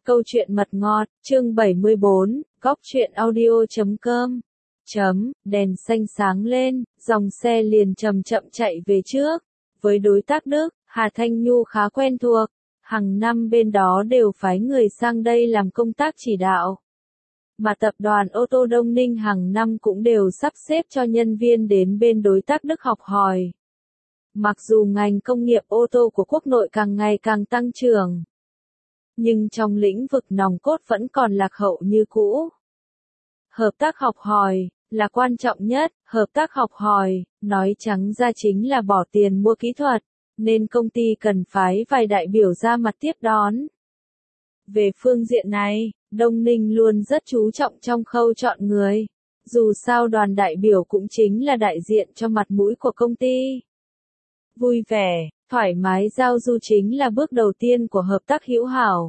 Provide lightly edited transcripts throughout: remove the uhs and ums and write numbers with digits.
Câu chuyện mật ngọt, chương 74, góc truyện audio.com. Đèn xanh sáng lên, dòng xe liền chậm chậm chạy về trước. Với đối tác Đức, Hà Thanh Nhu khá quen thuộc, hàng năm bên đó đều phái người sang đây làm công tác chỉ đạo. Mà tập đoàn ô tô Đông Ninh hàng năm cũng đều sắp xếp cho nhân viên đến bên đối tác Đức học hỏi. Mặc dù ngành công nghiệp ô tô của quốc nội càng ngày càng tăng trưởng, nhưng trong lĩnh vực nòng cốt vẫn còn lạc hậu như cũ. Hợp tác học hỏi là quan trọng nhất, hợp tác học hỏi, nói trắng ra chính là bỏ tiền mua kỹ thuật, nên công ty cần phái vài đại biểu ra mặt tiếp đón. Về phương diện này, Đông Ninh luôn rất chú trọng trong khâu chọn người, dù sao đoàn đại biểu cũng chính là đại diện cho mặt mũi của công ty. Vui vẻ, thoải mái giao du chính là bước đầu tiên của hợp tác hữu hảo.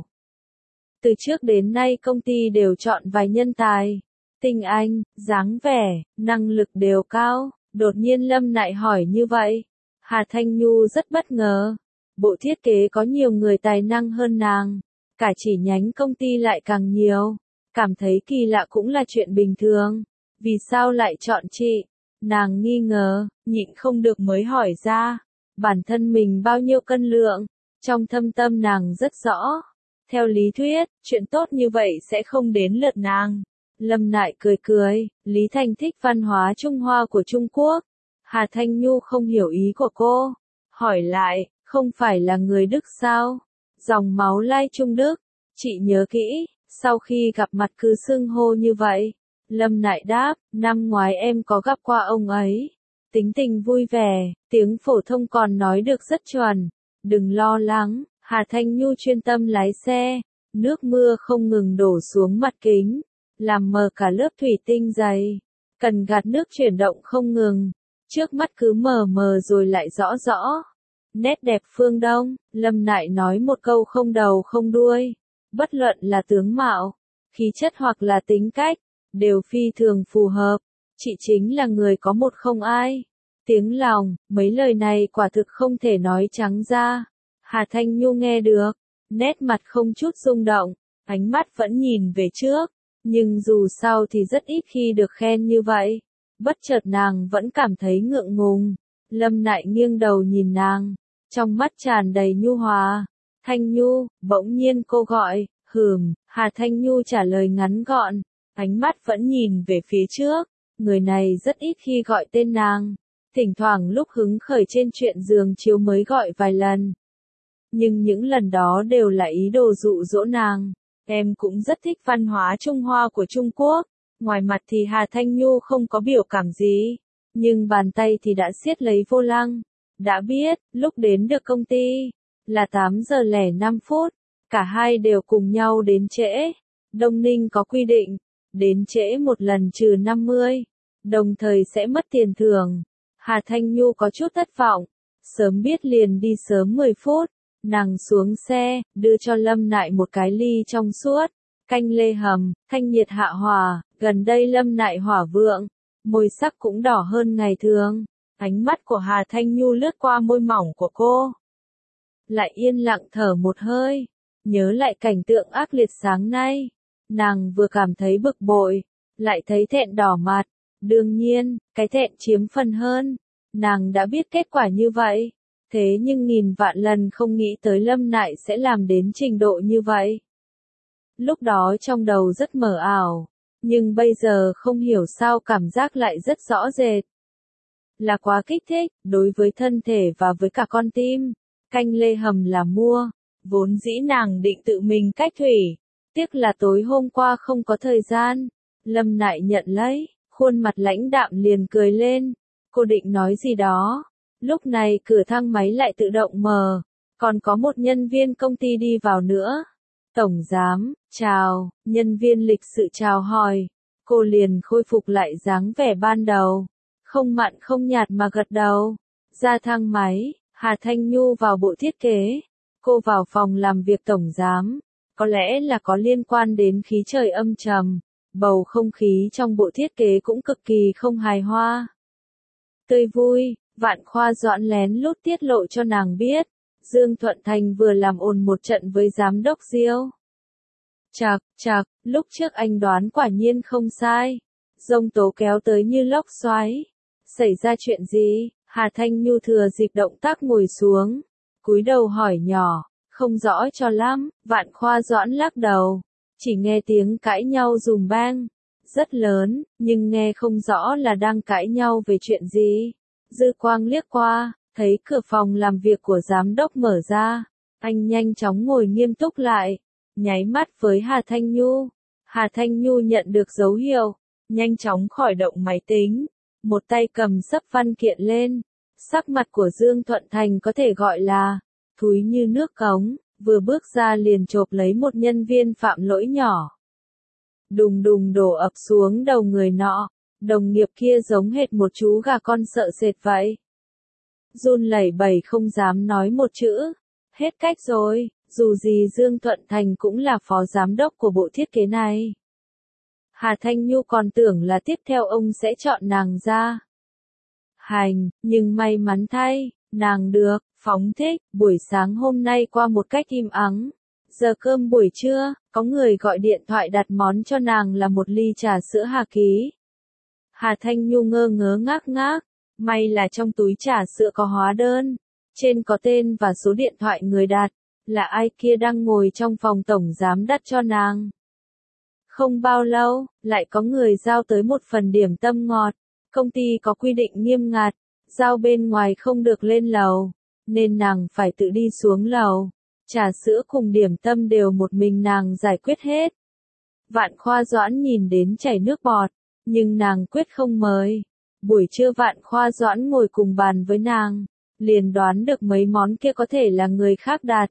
Từ trước đến nay công ty đều chọn vài nhân tài, tinh anh, dáng vẻ, năng lực đều cao. Đột nhiên Lâm Nại hỏi như vậy, Hà Thanh Nhu rất bất ngờ. Bộ thiết kế có nhiều người tài năng hơn nàng, cả chỉ nhánh công ty lại càng nhiều. Cảm thấy kỳ lạ cũng là chuyện bình thường. Vì sao lại chọn chị? Nàng nghi ngờ, nhịn không được mới hỏi ra. Bản thân mình bao nhiêu cân lượng, trong thâm tâm nàng rất rõ. Theo lý thuyết, chuyện tốt như vậy sẽ không đến lượt nàng. Lâm Nại cười cười, Lý Thanh thích văn hóa Trung Hoa của Trung Quốc. Hà Thanh Nhu không hiểu ý của cô. Hỏi lại, không phải là người Đức sao? Dòng máu lai Trung Đức. Chị nhớ kỹ, sau khi gặp mặt cứ xưng hô như vậy. Lâm Nại đáp, năm ngoái em có gặp qua ông ấy. Tính tình vui vẻ, tiếng phổ thông còn nói được rất chuẩn. Đừng lo lắng, Hà Thanh Nhu chuyên tâm lái xe. Nước mưa không ngừng đổ xuống mặt kính, làm mờ cả lớp thủy tinh dày. Cần gạt nước chuyển động không ngừng. Trước mắt cứ mờ mờ rồi lại rõ rõ. Nét đẹp phương Đông, Lâm Nại nói một câu không đầu không đuôi. Bất luận là tướng mạo, khí chất hoặc là tính cách, đều phi thường phù hợp. Chị chính là người có một không ai. Tiếng lòng, mấy lời này quả thực không thể nói trắng ra. Hà Thanh Nhu nghe được, nét mặt không chút rung động, ánh mắt vẫn nhìn về trước. Nhưng dù sao thì rất ít khi được khen như vậy. Bất chợt nàng vẫn cảm thấy ngượng ngùng. Lâm Nại nghiêng đầu nhìn nàng, trong mắt tràn đầy nhu hòa. Thanh Nhu, bỗng nhiên cô gọi, Hà Thanh Nhu trả lời ngắn gọn, ánh mắt vẫn nhìn về phía trước. Người này rất ít khi gọi tên nàng, thỉnh thoảng lúc hứng khởi trên chuyện giường chiếu mới gọi vài lần. Nhưng những lần đó đều là ý đồ dụ dỗ nàng. Em cũng rất thích văn hóa Trung Hoa của Trung Quốc. Ngoài mặt thì Hà Thanh Nhu không có biểu cảm gì, nhưng bàn tay thì đã siết lấy vô lăng. Đã biết, lúc đến được công ty, là 8:05. Cả hai đều cùng nhau đến trễ. Đông Ninh có quy định, đến trễ một lần trừ 50, đồng thời sẽ mất tiền thưởng. Hà Thanh Nhu có chút thất vọng, sớm biết liền đi sớm 10 phút. Nàng xuống xe, đưa cho Lâm Nại một cái ly trong suốt, canh lê hầm, thanh nhiệt hạ hỏa. Gần đây Lâm Nại hỏa vượng, môi sắc cũng đỏ hơn ngày thường. Ánh mắt của Hà Thanh Nhu lướt qua môi mỏng của cô, lại yên lặng thở một hơi, nhớ lại cảnh tượng ác liệt sáng nay. Nàng vừa cảm thấy bực bội, lại thấy thẹn đỏ mặt. Đương nhiên, cái thẹn chiếm phần hơn. Nàng đã biết kết quả như vậy, thế nhưng nghìn vạn lần không nghĩ tới Lâm Nại sẽ làm đến trình độ như vậy. Lúc đó trong đầu rất mờ ảo, nhưng bây giờ không hiểu sao cảm giác lại rất rõ rệt. Là quá kích thích, đối với thân thể và với cả con tim. Canh lê hầm là mua, vốn dĩ nàng định tự mình cách thủy. Tiếc là tối hôm qua không có thời gian. Lâm Nại nhận lấy, khuôn mặt lãnh đạm liền cười lên. Cô định nói gì đó. Lúc này cửa thang máy lại tự động mở, còn có một nhân viên công ty đi vào nữa. Tổng giám, chào, nhân viên lịch sự chào hỏi. Cô liền khôi phục lại dáng vẻ ban đầu, không mặn không nhạt mà gật đầu. Ra thang máy, Hà Thanh Nhu vào bộ thiết kế. Cô vào phòng làm việc tổng giám, có lẽ là có liên quan đến khí trời âm trầm, bầu không khí trong bộ thiết kế cũng cực kỳ không hài hòa. Tươi vui, Vạn Khoa Doãn lén lút tiết lộ cho nàng biết, Dương Thuận Thành vừa làm ồn một trận với giám đốc Diêu. Chạc, lúc trước anh đoán quả nhiên không sai. Giông tố kéo tới như lốc xoáy. Xảy ra chuyện gì? Hà Thanh Nhu thừa dịp động tác ngồi xuống, cúi đầu hỏi nhỏ, không rõ cho lắm. Vạn Khoa Doãn lắc đầu, chỉ nghe tiếng cãi nhau dùm bang, rất lớn, nhưng nghe không rõ là đang cãi nhau về chuyện gì. Dư quang liếc qua, thấy cửa phòng làm việc của giám đốc mở ra, anh nhanh chóng ngồi nghiêm túc lại, nháy mắt với Hà Thanh Nhu. Hà Thanh Nhu nhận được dấu hiệu, nhanh chóng khởi động máy tính, một tay cầm xấp văn kiện lên. Sắc mặt của Dương Thuận Thành có thể gọi là thúi như nước cống, vừa bước ra liền chộp lấy một nhân viên phạm lỗi nhỏ. Đùng đùng đổ ập xuống đầu người nọ, đồng nghiệp kia giống hệt một chú gà con sợ sệt vậy. Run lẩy bẩy không dám nói một chữ, hết cách rồi, dù gì Dương Thuận Thành cũng là phó giám đốc của bộ thiết kế này. Hà Thanh Nhu còn tưởng là tiếp theo ông sẽ chọn nàng ra hành, nhưng may mắn thay, nàng được phóng thích. Buổi sáng hôm nay qua một cách im ắng. Giờ cơm buổi trưa, có người gọi điện thoại đặt món cho nàng là một ly trà sữa Hà Ký. Hà Thanh Nhu ngơ ngớ ngác ngác, may là trong túi trà sữa có hóa đơn, trên có tên và số điện thoại người đặt, là ai kia đang ngồi trong phòng tổng giám đặt cho nàng. Không bao lâu, lại có người giao tới một phần điểm tâm ngọt. Công ty có quy định nghiêm ngặt, giao bên ngoài không được lên lầu, nên nàng phải tự đi xuống lầu. Trà sữa cùng điểm tâm đều một mình nàng giải quyết hết. Vạn Khoa Doãn nhìn đến chảy nước bọt, nhưng nàng quyết không mời. Buổi trưa Vạn Khoa Doãn ngồi cùng bàn với nàng, liền đoán được mấy món kia có thể là người khác đặt.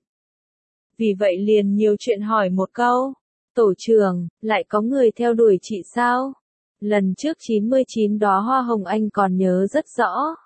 Vì vậy liền nhiều chuyện hỏi một câu, tổ trưởng, lại có người theo đuổi chị sao? Lần trước 99 đóa hoa hồng anh còn nhớ rất rõ.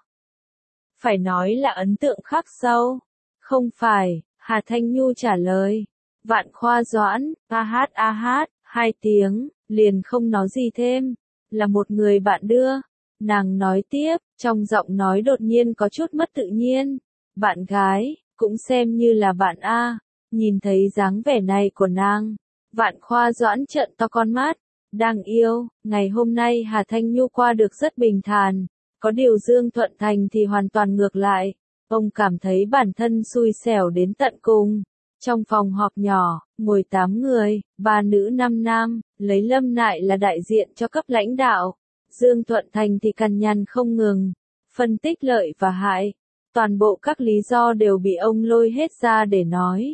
Phải nói là ấn tượng khắc sâu. Không phải, Hà Thanh Nhu trả lời. Vạn Khoa Doãn, a hát, 2 tiếng, liền không nói gì thêm. Là một người bạn đưa. Nàng nói tiếp, trong giọng nói đột nhiên có chút mất tự nhiên. Bạn gái, cũng xem như là bạn A. Nhìn thấy dáng vẻ này của nàng, Vạn Khoa Doãn trợn to con mắt. Đang yêu, ngày hôm nay Hà Thanh Nhu qua được rất bình thản. Có điều Dương Thuận Thành thì hoàn toàn ngược lại. Ông cảm thấy bản thân xui xẻo đến tận cùng. Trong phòng họp nhỏ, ngồi 8 người, 3 nữ 5 nam, lấy Lâm Nại là đại diện cho cấp lãnh đạo. Dương Thuận Thành thì cằn nhằn không ngừng, phân tích lợi và hại. Toàn bộ các lý do đều bị ông lôi hết ra để nói.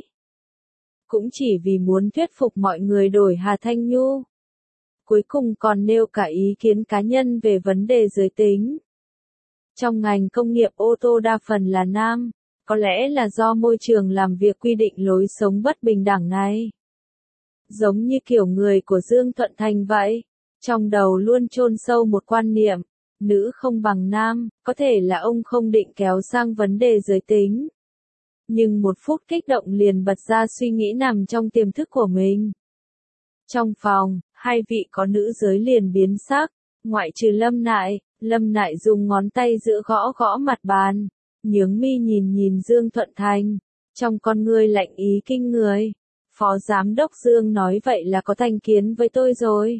Cũng chỉ vì muốn thuyết phục mọi người đổi Hà Thanh Nhu. Cuối cùng còn nêu cả ý kiến cá nhân về vấn đề giới tính. Trong ngành công nghiệp ô tô đa phần là nam, có lẽ là do môi trường làm việc quy định lối sống bất bình đẳng này. Giống như kiểu người của Dương Thuận Thành vậy, trong đầu luôn chôn sâu một quan niệm, nữ không bằng nam, có thể là ông không định kéo sang vấn đề giới tính. Nhưng một phút kích động liền bật ra suy nghĩ nằm trong tiềm thức của mình. Trong phòng, 2 vị có nữ giới liền biến sắc, ngoại trừ Lâm Nại dùng ngón tay giữa gõ gõ mặt bàn, nhướng mi nhìn Dương Thuận Thành, trong con ngươi lạnh ý kinh người. Phó giám đốc Dương nói vậy là có thành kiến với tôi rồi.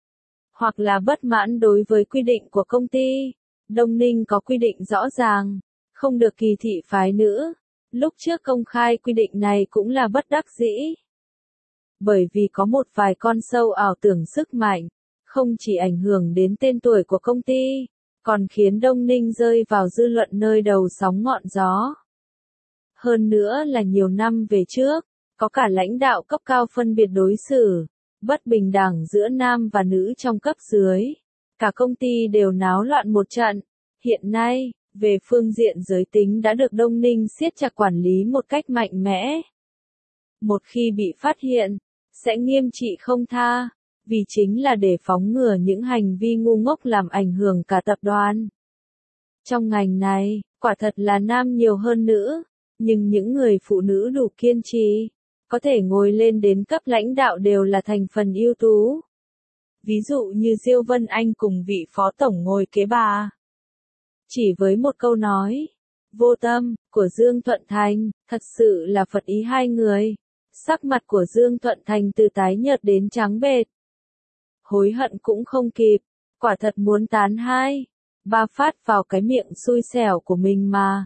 Hoặc là bất mãn đối với quy định của công ty. Đông Ninh có quy định rõ ràng, không được kỳ thị phái nữ. Lúc trước công khai quy định này cũng là bất đắc dĩ. Bởi vì có một vài con sâu ảo tưởng sức mạnh, không chỉ ảnh hưởng đến tên tuổi của công ty, còn khiến Đông Ninh rơi vào dư luận nơi đầu sóng ngọn gió. Hơn nữa là nhiều năm về trước, có cả lãnh đạo cấp cao phân biệt đối xử, bất bình đẳng giữa nam và nữ trong cấp dưới. Cả công ty đều náo loạn một trận. Hiện nay, về phương diện giới tính đã được Đông Ninh siết chặt quản lý một cách mạnh mẽ. Một khi bị phát hiện, sẽ nghiêm trị không tha, vì chính là để phóng ngừa những hành vi ngu ngốc làm ảnh hưởng cả tập đoàn. Trong ngành này, quả thật là nam nhiều hơn nữ, nhưng những người phụ nữ đủ kiên trì, có thể ngồi lên đến cấp lãnh đạo đều là thành phần ưu tú. Ví dụ như Diêu Vân Anh cùng vị phó tổng ngồi kế bà. Chỉ với một câu nói vô tâm của Dương Thuận Thành, thật sự là phật ý 2 người. Sắc mặt của Dương Thuận Thành từ tái nhợt đến trắng bệch. Hối hận cũng không kịp, quả thật muốn tán hai, ba phát vào cái miệng xui xẻo của mình mà.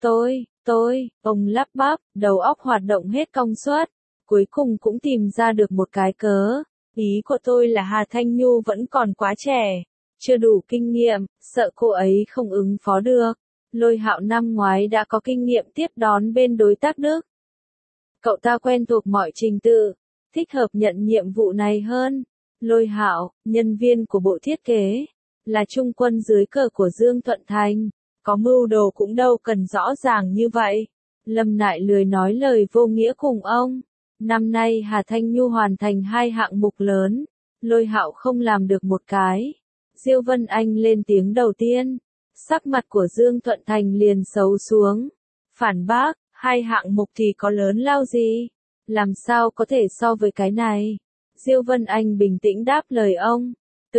Ông lắp bắp, đầu óc hoạt động hết công suất, cuối cùng cũng tìm ra được một cái cớ. Ý của tôi là Hà Thanh Nhu vẫn còn quá trẻ, chưa đủ kinh nghiệm, sợ cô ấy không ứng phó được. Lôi Hạo năm ngoái đã có kinh nghiệm tiếp đón bên đối tác Đức. Cậu ta quen thuộc mọi trình tự, thích hợp nhận nhiệm vụ này hơn. Lôi Hạo, nhân viên của bộ thiết kế, là trung quân dưới cờ của Dương Thuận Thành, có mưu đồ cũng đâu cần rõ ràng như vậy. Lâm Nại lười nói lời vô nghĩa cùng ông. Năm nay Hà Thanh Nhu hoàn thành 2 hạng mục lớn, Lôi Hạo không làm được một cái. Diêu Vân Anh lên tiếng đầu tiên, sắc mặt của Dương Thuận Thành liền xấu xuống. Phản bác, 2 hạng mục thì có lớn lao gì? Làm sao có thể so với cái này? Diêu Vân Anh bình tĩnh đáp lời ông.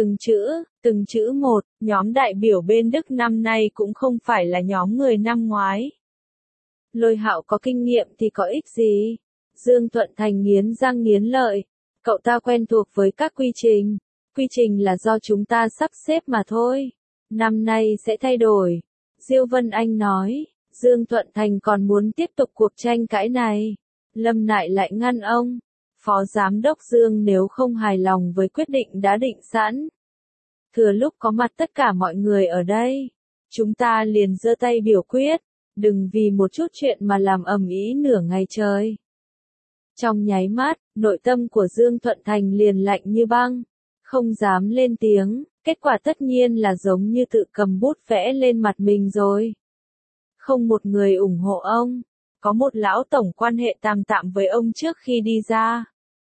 Từng chữ một, nhóm đại biểu bên Đức năm nay cũng không phải là nhóm người năm ngoái. Lôi Hạo có kinh nghiệm thì có ích gì? Dương Thuận Thành nghiến răng nghiến lợi. Cậu ta quen thuộc với các quy trình là do chúng ta sắp xếp mà thôi. Năm nay sẽ thay đổi. Diêu Vân Anh nói, Dương Thuận Thành còn muốn tiếp tục cuộc tranh cãi này. Lâm Nại lại ngăn ông. Phó Giám đốc Dương nếu không hài lòng với quyết định đã định sẵn. Thừa lúc có mặt tất cả mọi người ở đây, chúng ta liền giơ tay biểu quyết, đừng vì một chút chuyện mà làm ầm ĩ nửa ngày trời. Trong nháy mắt, nội tâm của Dương Thuận Thành liền lạnh như băng, không dám lên tiếng, kết quả tất nhiên là giống như tự cầm bút vẽ lên mặt mình rồi. Không một người ủng hộ ông, có một lão tổng quan hệ tạm tạm với ông trước khi đi ra.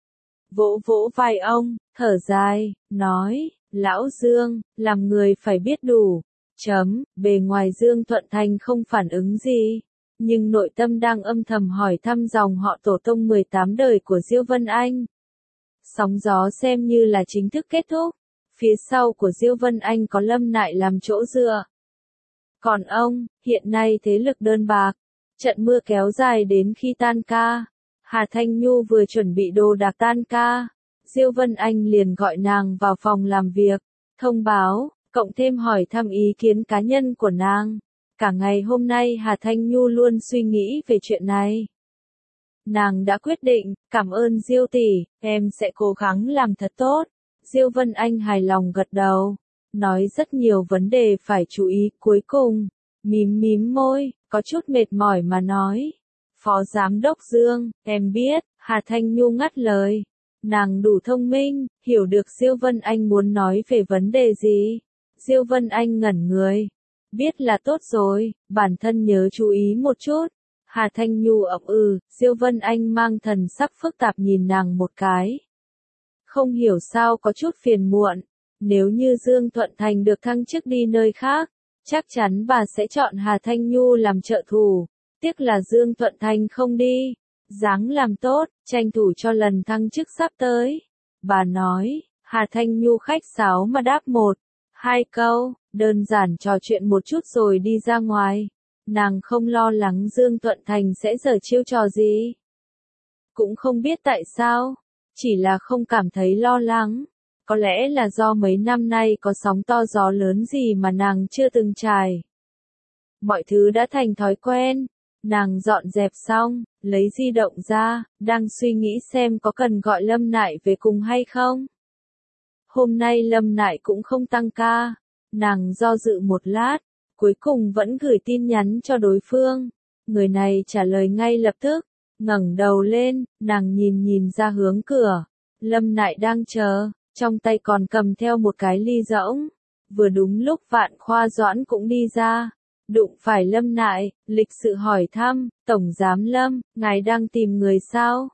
Vỗ vỗ vai ông, thở dài, nói, lão Dương, làm người phải biết đủ. Bề ngoài Dương Thuận Thành không phản ứng gì, nhưng nội tâm đang âm thầm hỏi thăm dòng họ tổ tông 18 đời của Diêu Vân Anh. Sóng gió xem như là chính thức kết thúc, phía sau của Diêu Vân Anh có Lâm Nại làm chỗ dựa. Còn ông, hiện nay thế lực đơn bạc, trận mưa kéo dài đến khi tan ca. Hà Thanh Nhu vừa chuẩn bị đồ đạc tan ca, Diêu Vân Anh liền gọi nàng vào phòng làm việc, thông báo, cộng thêm hỏi thăm ý kiến cá nhân của nàng. Cả ngày hôm nay Hà Thanh Nhu luôn suy nghĩ về chuyện này. Nàng đã quyết định, cảm ơn Diêu tỷ, em sẽ cố gắng làm thật tốt. Diêu Vân Anh hài lòng gật đầu, nói rất nhiều vấn đề phải chú ý, cuối cùng, mím môi, có chút mệt mỏi mà nói. Phó Giám đốc Dương, em biết, Hà Thanh Nhu ngắt lời. Nàng đủ thông minh, hiểu được Diêu Vân Anh muốn nói về vấn đề gì. Diêu Vân Anh ngẩn người. Biết là tốt rồi, bản thân nhớ chú ý một chút. Hà Thanh Nhu ậm Diêu Vân Anh mang thần sắc phức tạp nhìn nàng một cái. Không hiểu sao có chút phiền muộn. Nếu như Dương Thuận Thành được thăng chức đi nơi khác, chắc chắn bà sẽ chọn Hà Thanh Nhu làm trợ thủ. Tiếc là Dương Thuận Thành không đi. Ráng làm tốt, tranh thủ cho lần thăng chức sắp tới. Bà nói, Hà Thanh Nhu khách sáo mà đáp 1-2 câu, đơn giản trò chuyện một chút rồi đi ra ngoài. Nàng không lo lắng Dương Thuận Thành sẽ giở chiêu trò gì. Cũng không biết tại sao, chỉ là không cảm thấy lo lắng. Có lẽ là do mấy năm nay có sóng to gió lớn gì mà nàng chưa từng trải. Mọi thứ đã thành thói quen. Nàng dọn dẹp xong, lấy di động ra, đang suy nghĩ xem có cần gọi Lâm Nại về cùng hay không. Hôm nay Lâm Nại cũng không tăng ca. Nàng do dự một lát, cuối cùng vẫn gửi tin nhắn cho đối phương. Người này trả lời ngay lập tức, ngẩng đầu lên, nàng nhìn ra hướng cửa. Lâm Nại đang chờ, trong tay còn cầm theo một cái ly rỗng. Vừa đúng lúc Vạn Khoa Doãn cũng đi ra. Đụng phải Lâm Nại, lịch sự hỏi thăm, Tổng Giám Lâm, ngài đang tìm người sao?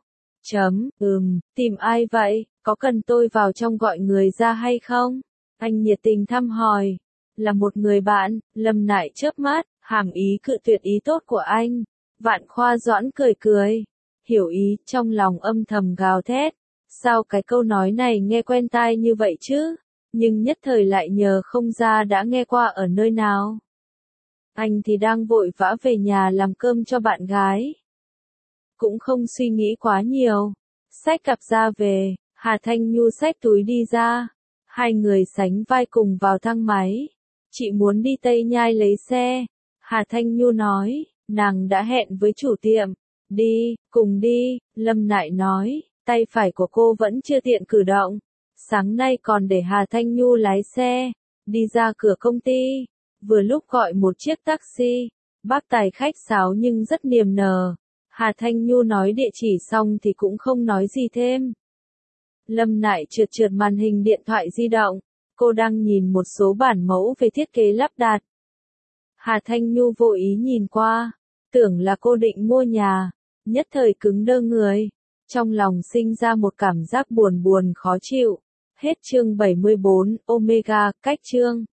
Tìm ai vậy, có cần tôi vào trong gọi người ra hay không? Anh nhiệt tình thăm hỏi, là một người bạn. Lâm Nại chớp mắt, hàm ý cự tuyệt ý tốt của anh. Vạn Khoa Doãn cười, hiểu ý, trong lòng âm thầm gào thét. Sao cái câu nói này nghe quen tai như vậy chứ? Nhưng nhất thời lại nhớ không ra đã nghe qua ở nơi nào. Anh thì đang vội vã về nhà làm cơm cho bạn gái. cũng không suy nghĩ quá nhiều. Xách cặp ra về, Hà Thanh Nhu xách túi đi ra. Hai người sánh vai cùng vào thang máy. Chị muốn đi Tây Nhai lấy xe. Hà Thanh Nhu nói, nàng đã hẹn với chủ tiệm. Đi, cùng đi, Lâm Nại nói, tay phải của cô vẫn chưa tiện cử động. Sáng nay còn để Hà Thanh Nhu lái xe, đi ra cửa công ty. Vừa lúc gọi một chiếc taxi. Bác tài khách sáo nhưng rất niềm nở. Hà Thanh Nhu nói địa chỉ xong thì cũng không nói gì thêm. Lâm Nại trượt trượt màn hình điện thoại di động. Cô đang nhìn một số bản mẫu về thiết kế lắp đặt. Hà Thanh Nhu vô ý nhìn qua, tưởng là cô định mua nhà, nhất thời cứng đơ người. Trong lòng sinh ra một cảm giác buồn buồn khó chịu. Hết chương 74, Omega, cách chương.